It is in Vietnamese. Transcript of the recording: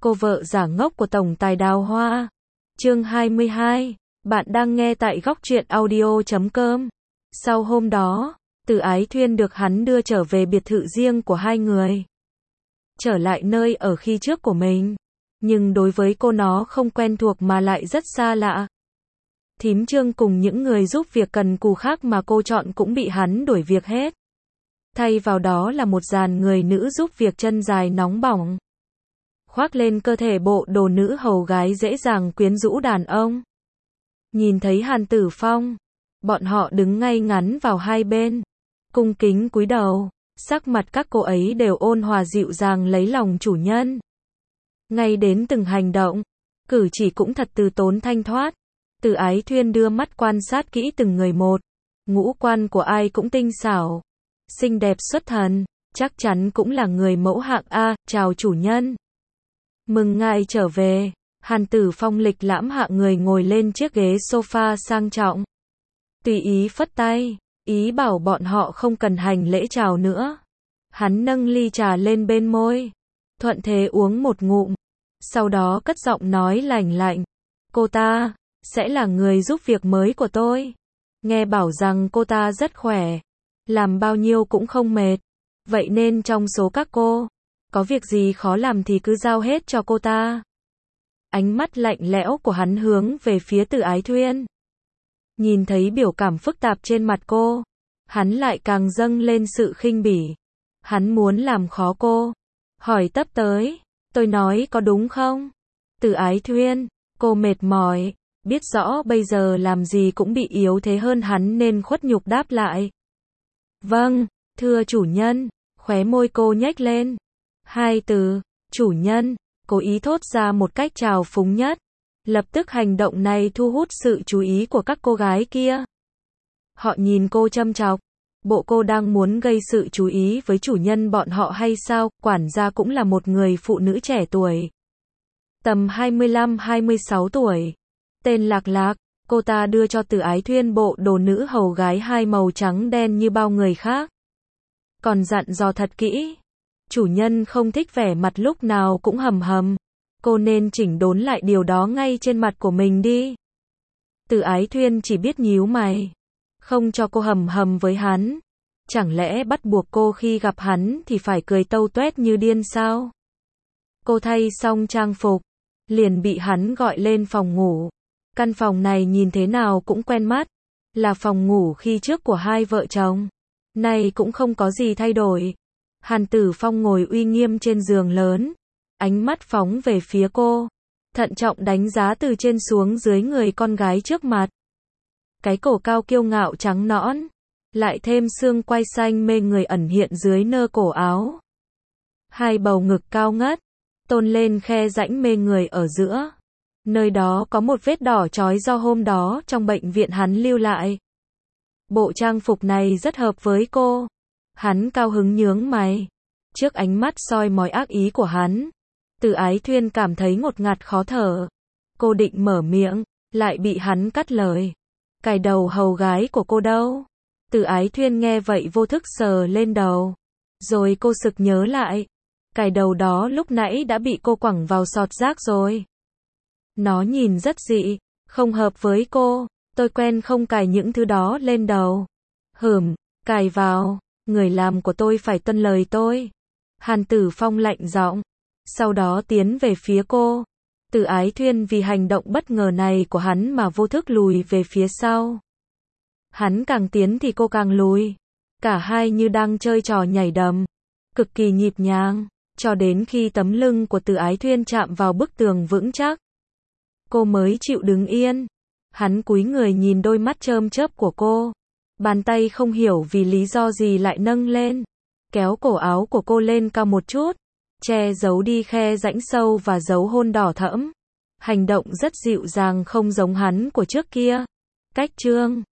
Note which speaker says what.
Speaker 1: cô vợ giả ngốc của tổng tài Đào Hoa. Chương 22. Bạn đang nghe tại góc truyện audio.com. Sau hôm đó, Từ Ái Thuyên được hắn đưa trở về biệt thự riêng của hai người. Trở lại nơi ở khi trước của mình. Nhưng đối với cô nó không quen thuộc mà lại rất xa lạ. Thím Trương cùng những người giúp việc cần cù khác mà cô chọn cũng bị hắn đuổi việc hết. Thay vào đó là một dàn người nữ giúp việc chân dài nóng bỏng. Khoác lên cơ thể bộ đồ nữ hầu gái dễ dàng quyến rũ đàn ông. Nhìn thấy Hàn Tử Phong, bọn họ đứng ngay ngắn vào hai bên, cung kính cúi đầu, sắc mặt các cô ấy đều ôn hòa dịu dàng lấy lòng chủ nhân. Ngay đến từng hành động, cử chỉ cũng thật từ tốn thanh thoát. Từ Ái Thuyên đưa mắt quan sát kỹ từng người một, ngũ quan của ai cũng tinh xảo, xinh đẹp xuất thần, chắc chắn cũng là người mẫu hạng A. Chào chủ nhân. Mừng ngài trở về. Hàn Tử Phong lịch lãm hạng người ngồi lên chiếc ghế sofa sang trọng. Tùy ý phất tay, ý bảo bọn họ không cần hành lễ chào nữa. Hắn nâng ly trà lên bên môi, thuận thế uống một ngụm, sau đó cất giọng nói lành lạnh. Cô ta sẽ là người giúp việc mới của tôi. Nghe bảo rằng cô ta rất khỏe, làm bao nhiêu cũng không mệt. Vậy nên trong số các cô, có việc gì khó làm thì cứ giao hết cho cô ta. Ánh mắt lạnh lẽo của hắn hướng về phía Từ Ái Thuyên. Nhìn thấy biểu cảm phức tạp trên mặt cô, hắn lại càng dâng lên sự khinh bỉ. Hắn muốn làm khó cô. Hỏi tấp tới, tôi nói có đúng không? Từ Ái Thuyên, cô mệt mỏi, biết rõ bây giờ làm gì cũng bị yếu thế hơn hắn nên khuất nhục đáp lại. Vâng, thưa chủ nhân. Khóe môi cô nhếch lên. Hai từ, chủ nhân, cố ý thốt ra một cách trào phúng nhất. Lập tức hành động này thu hút sự chú ý của các cô gái kia. Họ nhìn cô châm chọc. Bộ cô đang muốn gây sự chú ý với chủ nhân bọn họ hay sao? Quản gia cũng là một người phụ nữ trẻ tuổi. Tầm 25-26 tuổi. Tên Lạc Lạc, cô ta đưa cho Từ Ái Thuyên bộ đồ nữ hầu gái hai màu trắng đen như bao người khác. Còn dặn dò thật kỹ. Chủ nhân không thích vẻ mặt lúc nào cũng hầm hầm. Cô nên chỉnh đốn lại điều đó ngay trên mặt của mình đi. Từ Ái Thuyên chỉ biết nhíu mày. Không cho cô hầm hầm với hắn. Chẳng lẽ bắt buộc cô khi gặp hắn thì phải cười tâu tuét như điên sao? Cô thay xong trang phục, liền bị hắn gọi lên phòng ngủ. Căn phòng này nhìn thế nào cũng quen mắt. Là phòng ngủ khi trước của hai vợ chồng. Nay cũng không có gì thay đổi. Hàn Tử Phong ngồi uy nghiêm trên giường lớn. Ánh mắt phóng về phía cô. Thận trọng đánh giá từ trên xuống dưới người con gái trước mặt. Cái cổ cao kiêu ngạo trắng nõn. Lại thêm xương quai xanh mê người ẩn hiện dưới nơ cổ áo. Hai bầu ngực cao ngất. Tôn lên khe rãnh mê người ở giữa. Nơi đó có một vết đỏ chói do hôm đó trong bệnh viện hắn lưu lại. Bộ trang phục này rất hợp với cô. Hắn cao hứng nhướng mày. Trước ánh mắt soi mói ác ý của hắn, Từ Ái Thuyên cảm thấy ngột ngạt khó thở. Cô định mở miệng, lại bị hắn cắt lời. Cài đầu hầu gái của cô đâu? Từ Ái Thuyên nghe vậy vô thức sờ lên đầu. Rồi cô sực nhớ lại. Cài đầu đó lúc nãy đã bị cô quẳng vào sọt rác rồi. Nó nhìn rất dị, không hợp với cô. Tôi quen không cài những thứ đó lên đầu. Cài vào. Người làm của tôi phải tuân lời tôi. Hàn Tử Phong lạnh giọng. Sau đó tiến về phía cô. Từ Ái Thuyên vì hành động bất ngờ này của hắn mà vô thức lùi về phía sau. Hắn càng tiến thì cô càng lùi. Cả hai như đang chơi trò nhảy đầm. Cực kỳ nhịp nhàng. Cho đến khi tấm lưng của Từ Ái Thuyên chạm vào bức tường vững chắc. Cô mới chịu đứng yên. Hắn cúi người nhìn đôi mắt chớm chớp của cô. Bàn tay không hiểu vì lý do gì lại nâng lên. Kéo cổ áo của cô lên cao một chút. Che giấu đi khe rãnh sâu và dấu hôn đỏ thẫm. Hành động rất dịu dàng không giống hắn của trước kia. Cách chương